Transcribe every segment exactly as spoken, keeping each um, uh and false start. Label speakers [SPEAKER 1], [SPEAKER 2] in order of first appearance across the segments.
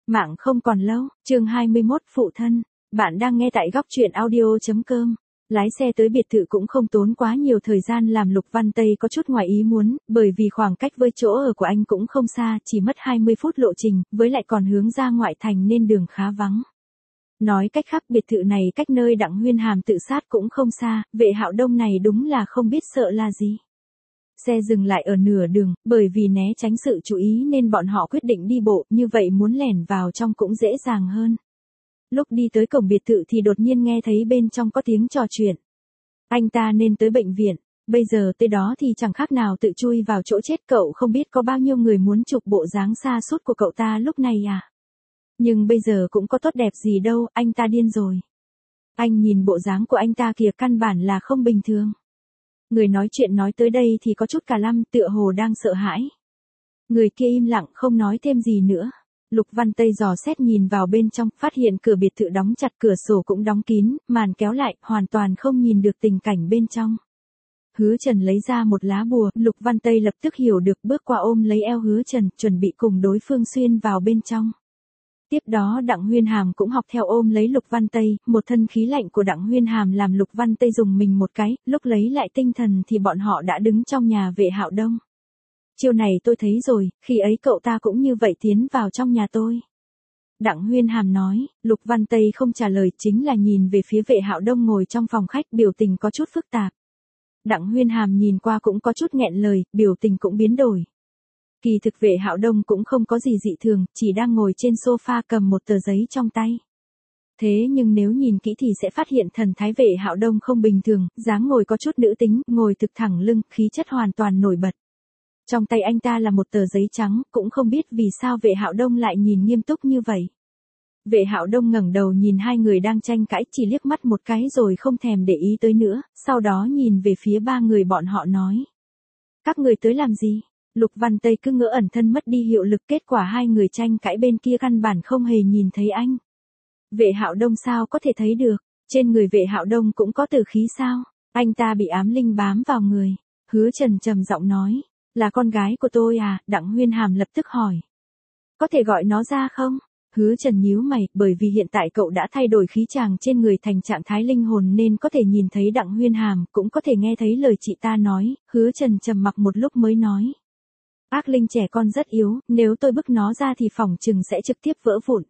[SPEAKER 1] Mạng không còn lâu, chương hai mươi mốt phụ thân. Bạn đang nghe tại góc truyện audio.com. Lái xe tới biệt thự cũng không tốn quá nhiều thời gian làm Lục Văn Tây có chút ngoài ý muốn, bởi vì khoảng cách với chỗ ở của anh cũng không xa, chỉ mất hai mươi phút lộ trình, với lại còn hướng ra ngoại thành nên đường khá vắng. Nói cách khác biệt thự này cách nơi Đặng Huyên Hàm tự sát cũng không xa, Vệ Hạo Đông này đúng là không biết sợ là gì. Xe dừng lại ở nửa đường, bởi vì né tránh sự chú ý nên bọn họ quyết định đi bộ, như vậy muốn lẻn vào trong cũng dễ dàng hơn. Lúc đi tới cổng biệt thự thì đột nhiên nghe thấy bên trong có tiếng trò chuyện. Anh ta nên tới bệnh viện, bây giờ tới đó thì chẳng khác nào tự chui vào chỗ chết, cậu không biết có bao nhiêu người muốn chụp bộ dáng xa sút của cậu ta lúc này à. Nhưng bây giờ cũng có tốt đẹp gì đâu, anh ta điên rồi. Anh nhìn bộ dáng của anh ta kìa, căn bản là không bình thường. Người nói chuyện nói tới đây thì có chút cả lăm, tựa hồ đang sợ hãi. Người kia im lặng không nói thêm gì nữa. Lục Văn Tây dò xét nhìn vào bên trong, phát hiện cửa biệt thự đóng chặt, cửa sổ cũng đóng kín, màn kéo lại, hoàn toàn không nhìn được tình cảnh bên trong. Hứa Trần lấy ra một lá bùa, Lục Văn Tây lập tức hiểu được, bước qua ôm lấy eo Hứa Trần, chuẩn bị cùng đối phương xuyên vào bên trong. Tiếp đó Đặng Huyên Hàm cũng học theo ôm lấy Lục Văn Tây, một thân khí lạnh của Đặng Huyên Hàm làm Lục Văn Tây dùng mình một cái, lúc lấy lại tinh thần thì bọn họ đã đứng trong nhà Vệ Hạo Đông. Chiêu này tôi thấy rồi, khi ấy cậu ta cũng như vậy tiến vào trong nhà tôi. Đặng Huyên Hàm nói, Lục Văn Tây không trả lời, chính là nhìn về phía Vệ Hạo Đông ngồi trong phòng khách, biểu tình có chút phức tạp. Đặng Huyên Hàm nhìn qua cũng có chút nghẹn lời, biểu tình cũng biến đổi. Kỳ thực Vệ Hạo Đông cũng không có gì dị thường, chỉ đang ngồi trên sofa cầm một tờ giấy trong tay. Thế nhưng nếu nhìn kỹ thì sẽ phát hiện thần thái Vệ Hạo Đông không bình thường, dáng ngồi có chút nữ tính, ngồi thực thẳng lưng, khí chất hoàn toàn nổi bật. Trong tay anh ta là một tờ giấy trắng, cũng không biết vì sao Vệ Hạo Đông lại nhìn nghiêm túc như vậy. Vệ Hạo Đông ngẩng đầu nhìn hai người đang tranh cãi, chỉ liếc mắt một cái rồi không thèm để ý tới nữa, sau đó nhìn về phía ba người bọn họ nói. Các người tới làm gì? Lục Văn Tây cứ ngỡ ẩn thân mất đi hiệu lực, kết quả hai người tranh cãi bên kia căn bản không hề nhìn thấy anh. Vệ Hạo Đông sao có thể thấy được, trên người Vệ Hạo Đông cũng có tử khí sao, anh ta bị ám linh bám vào người. Hứa Trần trầm giọng nói, là con gái của tôi à, Đặng Huyên Hàm lập tức hỏi. Có thể gọi nó ra không? Hứa Trần nhíu mày, bởi vì hiện tại cậu đã thay đổi khí chàng trên người thành trạng thái linh hồn nên có thể nhìn thấy Đặng Huyên Hàm, cũng có thể nghe thấy lời chị ta nói. Hứa Trần trầm mặc một lúc mới nói. Ác linh trẻ con rất yếu, nếu tôi bức nó ra thì phỏng chừng sẽ trực tiếp vỡ vụn.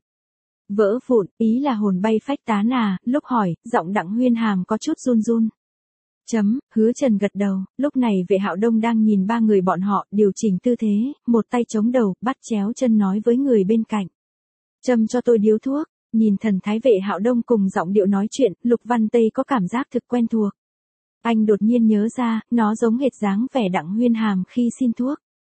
[SPEAKER 1] Vỡ vụn, ý là hồn bay phách tán à, lúc hỏi, giọng Đặng Huyên Hàm có chút run run. Chấm, Hứa Trần gật đầu, lúc này Vệ Hạo Đông đang nhìn ba người bọn họ, điều chỉnh tư thế, một tay chống đầu, bắt chéo chân nói với người bên cạnh. Châm cho tôi điếu thuốc, nhìn thần thái Vệ Hạo Đông cùng giọng điệu nói chuyện, Lục Văn Tây có cảm giác thực quen thuộc. Anh đột nhiên nhớ ra, nó giống hệt dáng vẻ Đặng Huyên Hàm khi xin thuốc.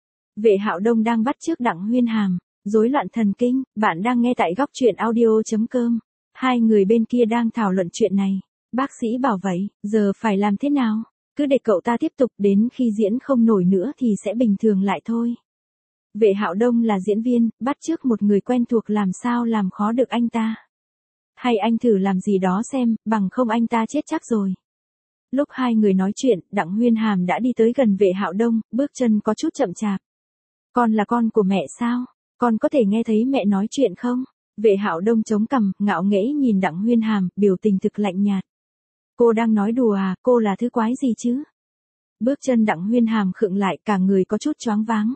[SPEAKER 1] Vệ Hạo Đông đang bắt chước Đặng Huyên Hàm, rối loạn thần kinh, bạn đang nghe tại góc truyện audio.com. Hai người bên kia đang thảo luận chuyện này. Bác sĩ bảo vậy, giờ phải làm thế nào? Cứ để cậu ta tiếp tục, đến khi diễn không nổi nữa thì sẽ bình thường lại thôi. Vệ Hạo Đông là diễn viên, bắt chước một người quen thuộc làm sao làm khó được anh ta. Hay anh thử làm gì đó xem, bằng không anh ta chết chắc rồi. Lúc hai người nói chuyện, Đặng Huyên Hàm đã đi tới gần Vệ Hạo Đông, bước chân có chút chậm chạp. Con là con của mẹ sao? Con có thể nghe thấy mẹ nói chuyện không? Vệ Hạo Đông chống cằm, ngạo nghễ nhìn Đặng Huyên Hàm, biểu tình thực lạnh nhạt. Cô đang nói đùa à, cô là thứ quái gì chứ? Bước chân Đặng Huyên Hàm khựng lại, cả người có chút choáng váng.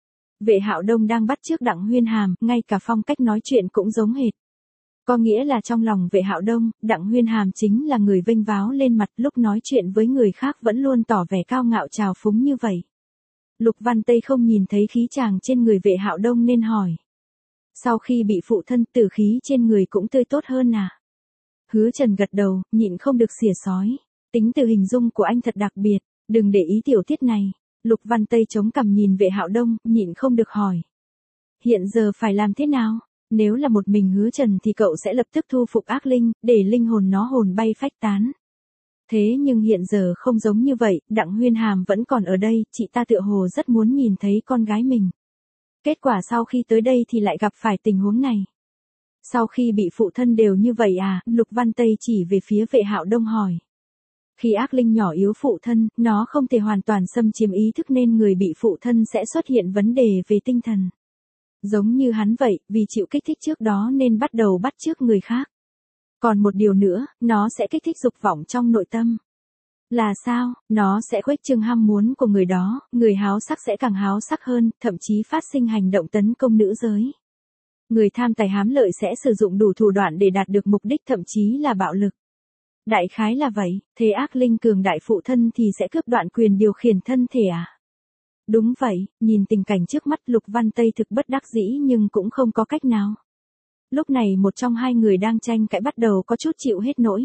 [SPEAKER 1] Vệ Hạo Đông đang bắt chước Đặng Huyên Hàm, ngay cả phong cách nói chuyện cũng giống hệt. Có nghĩa là trong lòng Vệ Hạo Đông, Đặng Huyên Hàm chính là người vênh váo lên mặt, lúc nói chuyện với người khác vẫn luôn tỏ vẻ cao ngạo trào phúng như vậy. Lục Văn Tây không nhìn thấy khí chàng trên người Vệ Hạo Đông nên hỏi. Sau khi bị phụ thân, tử khí trên người cũng tươi tốt hơn à? Hứa Trần gật đầu, nhịn không được xỉa xói. Tính từ hình dung của anh thật đặc biệt, đừng để ý tiểu tiết này. Lục Văn Tây chống cằm nhìn Vệ Hạo Đông, nhịn không được hỏi. Hiện giờ phải làm thế nào? Nếu là một mình Hứa Trần thì cậu sẽ lập tức thu phục ác linh, để linh hồn nó hồn bay phách tán. Thế nhưng hiện giờ không giống như vậy, Đặng Huyên Hàm vẫn còn ở đây, chị ta tựa hồ rất muốn nhìn thấy con gái mình. Kết quả sau khi tới đây thì lại gặp phải tình huống này. Sau khi bị phụ thân đều như vậy à, Lục Văn Tây chỉ về phía Vệ Hạo Đông hỏi. Khi ác linh nhỏ yếu phụ thân, nó không thể hoàn toàn xâm chiếm ý thức nên người bị phụ thân sẽ xuất hiện vấn đề về tinh thần. Giống như hắn vậy, vì chịu kích thích trước đó nên bắt đầu bắt chước người khác. Còn một điều nữa, nó sẽ kích thích dục vọng trong nội tâm. Là sao? Nó sẽ khuếch trương ham muốn của người đó, người háo sắc sẽ càng háo sắc hơn, thậm chí phát sinh hành động tấn công nữ giới. Người tham tài hám lợi sẽ sử dụng đủ thủ đoạn để đạt được mục đích, thậm chí là bạo lực. Đại khái là vậy, thế ác linh cường đại phụ thân thì sẽ cướp đoạt quyền điều khiển thân thể à? Đúng vậy, nhìn tình cảnh trước mắt Lục Văn Tây thực bất đắc dĩ nhưng cũng không có cách nào. Lúc này một trong hai người đang tranh cãi bắt đầu có chút chịu hết nỗi.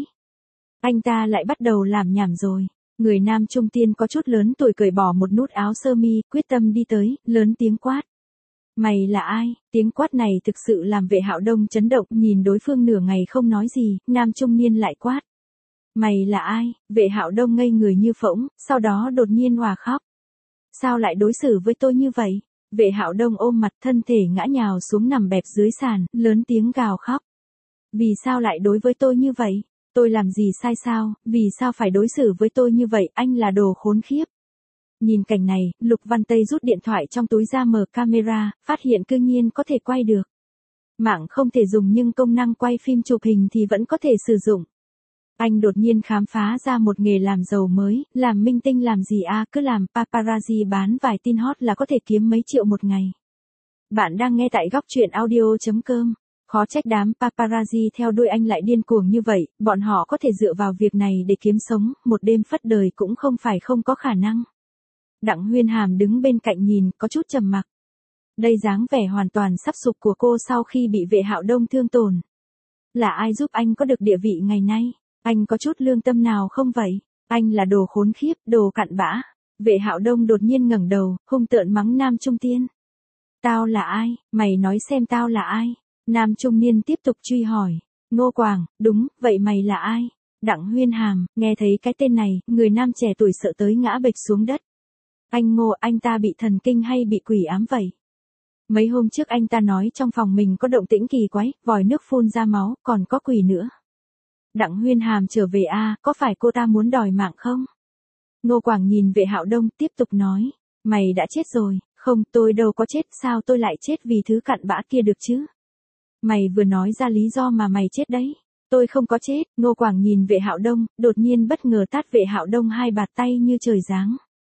[SPEAKER 1] Anh ta lại bắt đầu làm nhảm rồi. Người nam trung tiên có chút lớn tuổi cởi bỏ một nút áo sơ mi, quyết tâm đi tới, lớn tiếng quát. Mày là ai? Tiếng quát này thực sự làm Vệ Hạo Đông chấn động, nhìn đối phương nửa ngày không nói gì, nam trung niên lại quát. Mày là ai? Vệ Hạo Đông ngây người như phỗng, sau đó đột nhiên òa khóc. Sao lại đối xử với tôi như vậy? Vệ Hạo Đông ôm mặt, thân thể ngã nhào xuống nằm bẹp dưới sàn, lớn tiếng gào khóc. Vì sao lại đối với tôi như vậy? Tôi làm gì sai sao? Vì sao phải đối xử với tôi như vậy? Anh là đồ khốn khiếp. Nhìn cảnh này, Lục Văn Tây rút điện thoại trong túi ra mở camera, phát hiện cư nhiên có thể quay được. Mạng không thể dùng nhưng công năng quay phim chụp hình thì vẫn có thể sử dụng. Anh đột nhiên khám phá ra một nghề làm giàu mới, làm minh tinh làm gì à, cứ làm paparazzi bán vài tin hot là có thể kiếm mấy triệu một ngày. Bạn đang nghe tại góc truyện audio chấm com. Khó trách đám paparazzi theo đuôi anh lại điên cuồng như vậy, bọn họ có thể dựa vào việc này để kiếm sống, một đêm phất đời cũng không phải không có khả năng. Đặng Huyên Hàm đứng bên cạnh nhìn, có chút trầm mặc. Đây dáng vẻ hoàn toàn sắp sụp của cô sau khi bị Vệ Hạo Đông thương tổn. Là ai giúp anh có được địa vị ngày nay? Anh có chút lương tâm nào không vậy? Anh là đồ khốn khiếp, đồ cặn bã. Vệ Hạo Đông đột nhiên ngẩng đầu, hung tợn mắng nam trung tiên. Tao là ai? Mày nói xem tao là ai? Nam trung niên tiếp tục truy hỏi. Ngô Quảng, đúng, vậy mày là ai? Đặng Huyên Hàm, nghe thấy cái tên này, người nam trẻ tuổi sợ tới ngã bệt xuống đất. Anh Ngô, anh ta bị thần kinh hay bị quỷ ám vậy? Mấy hôm trước anh ta nói trong phòng mình có động tĩnh kỳ quái, vòi nước phun ra máu, còn có quỷ nữa. Đặng Huyên Hàm trở về a, à, có phải cô ta muốn đòi mạng không? Ngô Quảng nhìn Vệ Hạo Đông tiếp tục nói, mày đã chết rồi. Không, tôi đâu có chết, sao tôi lại chết vì thứ cặn bã kia được chứ? Mày vừa nói ra lý do mà mày chết đấy. Tôi không có chết. Ngô Quảng nhìn Vệ Hạo Đông, đột nhiên bất ngờ tát Vệ Hạo Đông hai bạt tay như trời giáng.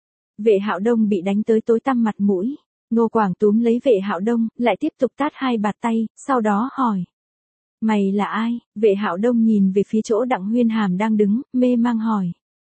[SPEAKER 1] Vệ Hạo Đông bị đánh tới tối tăm mặt mũi. Ngô Quảng túm lấy Vệ Hạo Đông, lại tiếp tục tát hai bạt tay, sau đó hỏi. Mày là ai? Vệ Hạo Đông nhìn về phía chỗ Đặng Huyên Hàm đang đứng, mê mang hỏi.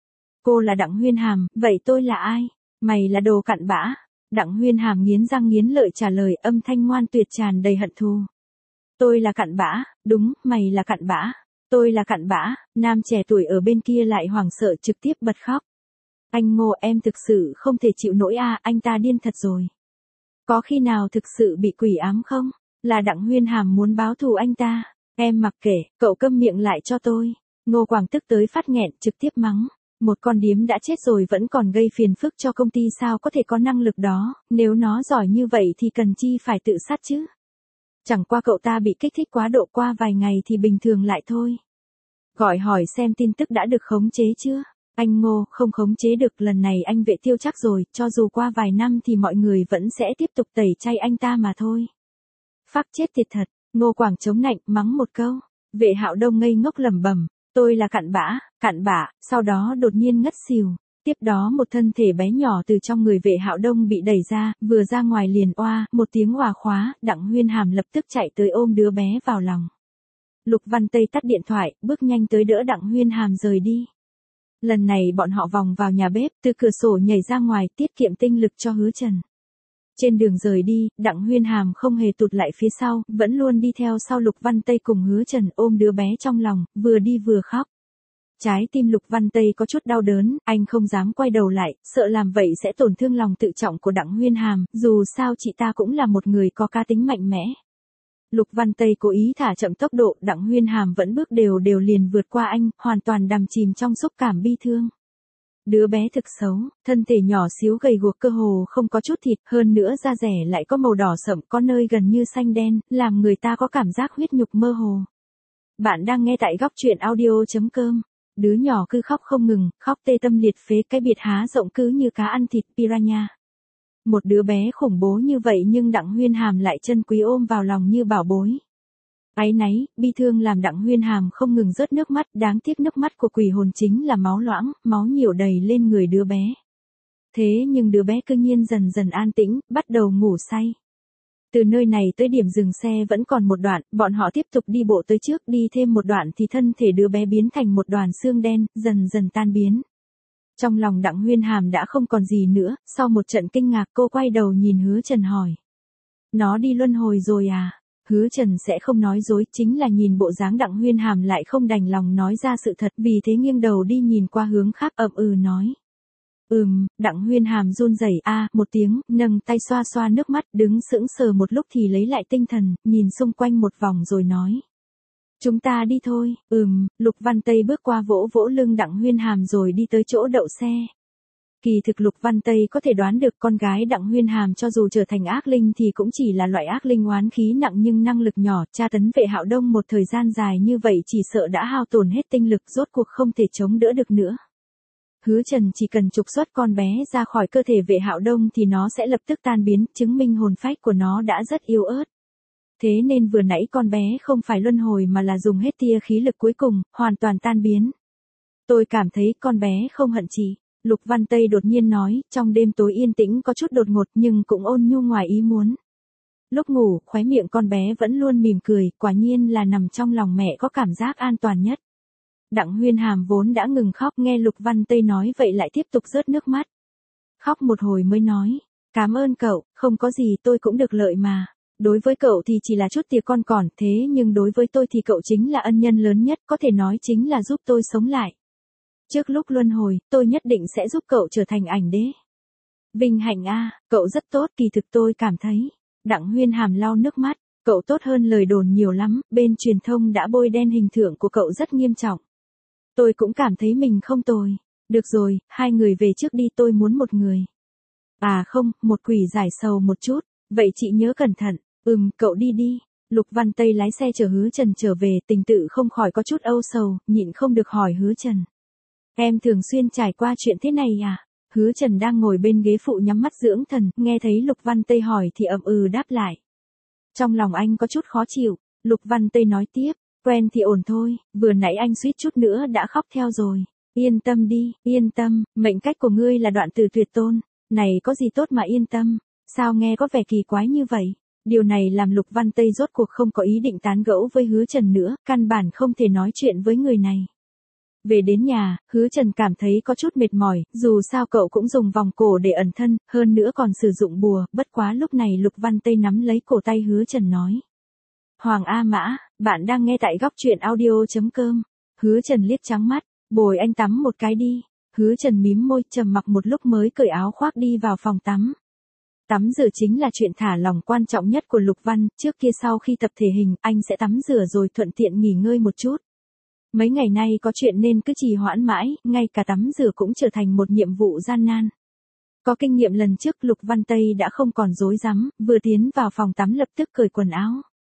[SPEAKER 1] Cô là Đặng Huyên Hàm, vậy tôi là ai? Mày là đồ cặn bã. Đặng Huyên Hàm nghiến răng nghiến lợi trả lời, âm thanh ngoan tuyệt tràn đầy hận thù. Tôi là cặn bã, đúng, mày là cặn bã. Tôi là cặn bã. Nam trẻ tuổi ở bên kia lại hoảng sợ trực tiếp bật khóc. Anh Ngô, em thực sự không thể chịu nổi à, anh ta điên thật rồi. Có khi nào thực sự bị quỷ ám không? Là Đặng Huyên Hàm muốn báo thù anh ta. Em mặc kệ, cậu câm miệng lại cho tôi. Ngô Quảng tức tới phát nghẹn, trực tiếp mắng. Một con điếm đã chết rồi vẫn còn gây phiền phức cho công ty, sao có thể có năng lực đó, nếu nó giỏi như vậy thì cần chi phải tự sát chứ. Chẳng qua cậu ta bị kích thích quá độ, qua vài ngày thì bình thường lại thôi. Gọi hỏi xem tin tức đã được khống chế chưa? Anh Ngô, không khống chế được, lần này anh Vệ tiêu chắc rồi, cho dù qua vài năm thì mọi người vẫn sẽ tiếp tục tẩy chay anh ta mà thôi. Phác chết tiệt thật. Ngô Quảng chống nạnh, mắng một câu. Vệ Hạo Đông ngây ngốc lẩm bẩm, tôi là cặn bã, cặn bã, sau đó đột nhiên ngất xỉu. Tiếp đó một thân thể bé nhỏ từ trong người Vệ Hạo Đông bị đẩy ra, vừa ra ngoài liền oa, một tiếng òa khóa, Đặng Huyên Hàm lập tức chạy tới ôm đứa bé vào lòng. Lục Văn Tây tắt điện thoại, bước nhanh tới đỡ Đặng Huyên Hàm rời đi. Lần này bọn họ vòng vào nhà bếp, từ cửa sổ nhảy ra ngoài, tiết kiệm tinh lực cho Hứa Trần. Trên đường rời đi, Đặng Huyên Hàm không hề tụt lại phía sau, vẫn luôn đi theo sau Lục Văn Tây cùng Hứa Trần, ôm đứa bé trong lòng, vừa đi vừa khóc. Trái tim Lục Văn Tây có chút đau đớn, anh không dám quay đầu lại, sợ làm vậy sẽ tổn thương lòng tự trọng của Đặng Huyên Hàm, dù sao chị ta cũng là một người có cá tính mạnh mẽ. Lục Văn Tây cố ý thả chậm tốc độ, Đặng Huyên Hàm vẫn bước đều đều liền vượt qua anh, hoàn toàn đắm chìm trong xúc cảm bi thương. Đứa bé thực xấu, thân thể nhỏ xíu gầy guộc, cơ hồ không có chút thịt, hơn nữa da rẻ lại có màu đỏ sậm, có nơi gần như xanh đen, làm người ta có cảm giác huyết nhục mơ hồ. Bạn đang nghe tại góc truyện audio chấm com. Đứa nhỏ cứ khóc không ngừng, khóc tê tâm liệt phế, cái biệt há rộng cứ như cá ăn thịt piranha. Một đứa bé khủng bố như vậy nhưng Đặng Huyên Hàm lại trân quý ôm vào lòng như bảo bối. Áy náy, bi thương làm Đặng Huyên Hàm không ngừng rớt nước mắt, đáng tiếc nước mắt của quỷ hồn chính là máu loãng, máu nhiều đầy lên người đứa bé. Thế nhưng đứa bé cư nhiên dần dần an tĩnh, bắt đầu ngủ say. Từ nơi này tới điểm dừng xe vẫn còn một đoạn, bọn họ tiếp tục đi bộ tới trước, đi thêm một đoạn thì thân thể đứa bé biến thành một đoàn xương đen, dần dần tan biến. Trong lòng Đặng Huyên Hàm đã không còn gì nữa, sau một trận kinh ngạc cô quay đầu nhìn Hứa Trần hỏi. Nó đi luân hồi rồi à? Hứa Trần sẽ không nói dối, chính là nhìn bộ dáng Đặng Huyên Hàm lại không đành lòng nói ra sự thật, vì thế nghiêng đầu đi nhìn qua hướng khác ậm ừ nói. Ừm, Đặng Huyên Hàm run rẩy a một tiếng, nâng tay xoa xoa nước mắt, đứng sững sờ một lúc thì lấy lại tinh thần, nhìn xung quanh một vòng rồi nói. Chúng ta đi thôi. Ừm, Lục Văn Tây bước qua vỗ vỗ lưng Đặng Huyên Hàm rồi đi tới chỗ đậu xe. Kỳ thực Lục Văn Tây có thể đoán được con gái Đặng Huyên Hàm cho dù trở thành ác linh thì cũng chỉ là loại ác linh oán khí nặng nhưng năng lực nhỏ, tra tấn Vệ Hạo Đông một thời gian dài như vậy chỉ sợ đã hao tổn hết tinh lực, rốt cuộc không thể chống đỡ được nữa. Hứa Trần chỉ cần trục xuất con bé ra khỏi cơ thể Vệ Hạo Đông thì nó sẽ lập tức tan biến, chứng minh hồn phách của nó đã rất yếu ớt. Thế nên vừa nãy con bé không phải luân hồi mà là dùng hết tia khí lực cuối cùng, hoàn toàn tan biến. Tôi cảm thấy con bé không hận chị. Lục Văn Tây đột nhiên nói, trong đêm tối yên tĩnh có chút đột ngột nhưng cũng ôn nhu ngoài ý muốn. Lúc ngủ, khóe miệng con bé vẫn luôn mỉm cười, quả nhiên là nằm trong lòng mẹ có cảm giác an toàn nhất. Đặng Huyên Hàm vốn đã ngừng khóc, nghe Lục Văn Tây nói vậy lại tiếp tục rớt nước mắt. Khóc một hồi mới nói, cảm ơn cậu, không có gì tôi cũng được lợi mà. Đối với cậu thì chỉ là chút tìa con còn, thế nhưng đối với tôi thì cậu chính là ân nhân lớn nhất, có thể nói chính là giúp tôi sống lại. Trước lúc luân hồi, tôi nhất định sẽ giúp cậu trở thành ảnh đế. Vinh hạnh a, cậu rất tốt, kỳ thực tôi cảm thấy. Đặng Huyên Hàm lau nước mắt, cậu tốt hơn lời đồn nhiều lắm, bên truyền thông đã bôi đen hình tượng của cậu rất nghiêm trọng. Tôi cũng cảm thấy mình không tồi. Được rồi, hai người về trước đi, tôi muốn một người. À không, một quỷ giải sầu một chút, vậy chị nhớ cẩn thận. Ừm, cậu đi đi. Lục Văn Tây lái xe chở Hứa Trần trở về, tình tự không khỏi có chút âu sầu, nhịn không được hỏi Hứa Trần. Em thường xuyên trải qua chuyện thế này à? Hứa Trần đang ngồi bên ghế phụ nhắm mắt dưỡng thần, nghe thấy Lục Văn Tây hỏi thì ậm ừ đáp lại. Trong lòng anh có chút khó chịu, Lục Văn Tây nói tiếp, quen thì ổn thôi, vừa nãy anh suýt chút nữa đã khóc theo rồi. Yên tâm đi, yên tâm, mệnh cách của ngươi là đoạn tử tuyệt tôn, này có gì tốt mà yên tâm, sao nghe có vẻ kỳ quái như vậy? Điều này làm Lục Văn Tây rốt cuộc không có ý định tán gẫu với Hứa Trần nữa, căn bản không thể nói chuyện với người này. Về đến nhà, Hứa Trần cảm thấy có chút mệt mỏi, dù sao cậu cũng dùng vòng cổ để ẩn thân, hơn nữa còn sử dụng bùa, bất quá lúc này Lục Văn Tây nắm lấy cổ tay Hứa Trần nói. Hoàng A Mã, bạn đang nghe tại góc truyện audio chấm com. Hứa Trần liếc trắng mắt, bồi anh tắm một cái đi. Hứa Trần mím môi, trầm mặc một lúc mới cởi áo khoác đi vào phòng tắm. Tắm rửa chính là chuyện thả lỏng quan trọng nhất của Lục Văn, trước kia sau khi tập thể hình, anh sẽ tắm rửa rồi thuận tiện nghỉ ngơi một chút. Mấy ngày nay có chuyện nên cứ trì hoãn mãi, ngay cả tắm rửa cũng trở thành một nhiệm vụ gian nan. Có kinh nghiệm lần trước Lục Văn Tây đã không còn rối rắm, vừa tiến vào phòng tắm lập tức cởi quần áo.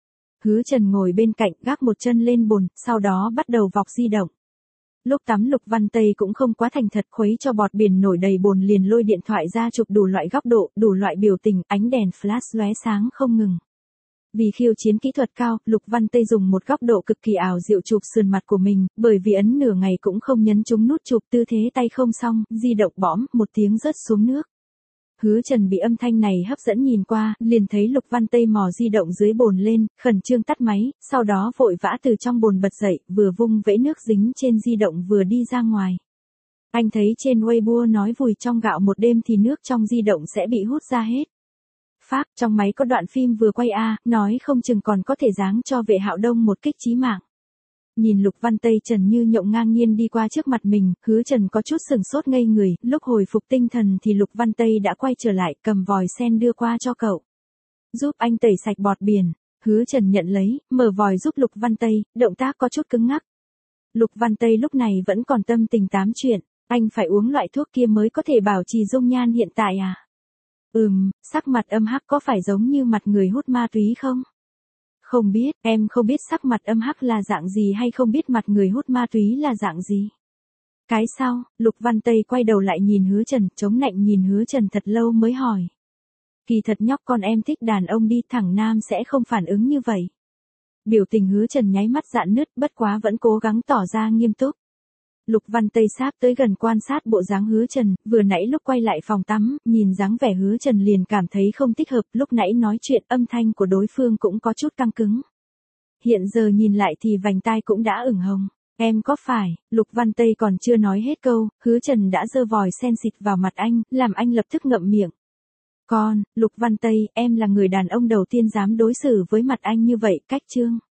[SPEAKER 1] Hứa Trần ngồi bên cạnh gác một chân lên bồn, sau đó bắt đầu vọc di động. Lúc tắm Lục Văn Tây cũng không quá thành thật, khuấy cho bọt biển nổi đầy bồn liền lôi điện thoại ra chụp đủ loại góc độ, đủ loại biểu tình, ánh đèn flash lóe sáng không ngừng. Vì khiêu chiến kỹ thuật cao, Lục Văn Tây dùng một góc độ cực kỳ ảo diệu chụp sườn mặt của mình, bởi vì ấn nửa ngày cũng không nhấn trúng nút chụp, tư thế tay không xong, di động bõm, một tiếng rớt xuống nước. Hứa Trần bị âm thanh này hấp dẫn nhìn qua, liền thấy Lục Văn Tây mò di động dưới bồn lên, khẩn trương tắt máy, sau đó vội vã từ trong bồn bật dậy, vừa vung vẫy nước dính trên di động vừa đi ra ngoài. Anh thấy trên Weibo nói vùi trong gạo một đêm thì nước trong di động sẽ bị hút ra hết. Phác, trong máy có đoạn phim vừa quay a, nói không chừng còn có thể giáng cho Vệ Hạo Đông một kích chí mạng. Nhìn Lục Văn Tây Trần như nhộng ngang nhiên đi qua trước mặt mình, Hứa Trần có chút sừng sốt ngây người, lúc hồi phục tinh thần thì Lục Văn Tây đã quay trở lại, cầm vòi sen đưa qua cho cậu. Giúp anh tẩy sạch bọt biển. Hứa Trần nhận lấy, mở vòi giúp Lục Văn Tây, động tác có chút cứng ngắc. Lục Văn Tây lúc này vẫn còn tâm tình tám chuyện, anh phải uống loại thuốc kia mới có thể bảo trì dung nhan hiện tại à? Ừm, sắc mặt âm hắc có phải giống như mặt người hút ma túy không? Không biết, em không biết sắc mặt âm hắc là dạng gì hay không biết mặt người hút ma túy là dạng gì. Cái sau, Lục Văn Tây quay đầu lại nhìn Hứa Trần, chống nạnh nhìn Hứa Trần thật lâu mới hỏi. Kỳ thật nhóc con em thích đàn ông đi, thằng Nam sẽ không phản ứng như vậy. Biểu tình Hứa Trần nháy mắt rạn nứt, bất quá vẫn cố gắng tỏ ra nghiêm túc. Lục Văn Tây sáp tới gần quan sát bộ dáng Hứa Trần, vừa nãy lúc quay lại phòng tắm, nhìn dáng vẻ Hứa Trần liền cảm thấy không thích hợp, lúc nãy nói chuyện âm thanh của đối phương cũng có chút căng cứng. Hiện giờ nhìn lại thì vành tai cũng đã ửng hồng. Em có phải, Lục Văn Tây còn chưa nói hết câu, Hứa Trần đã giơ vòi sen xịt vào mặt anh, làm anh lập tức ngậm miệng. Con, Lục Văn Tây, em là người đàn ông đầu tiên dám đối xử với mặt anh như vậy, cách trương.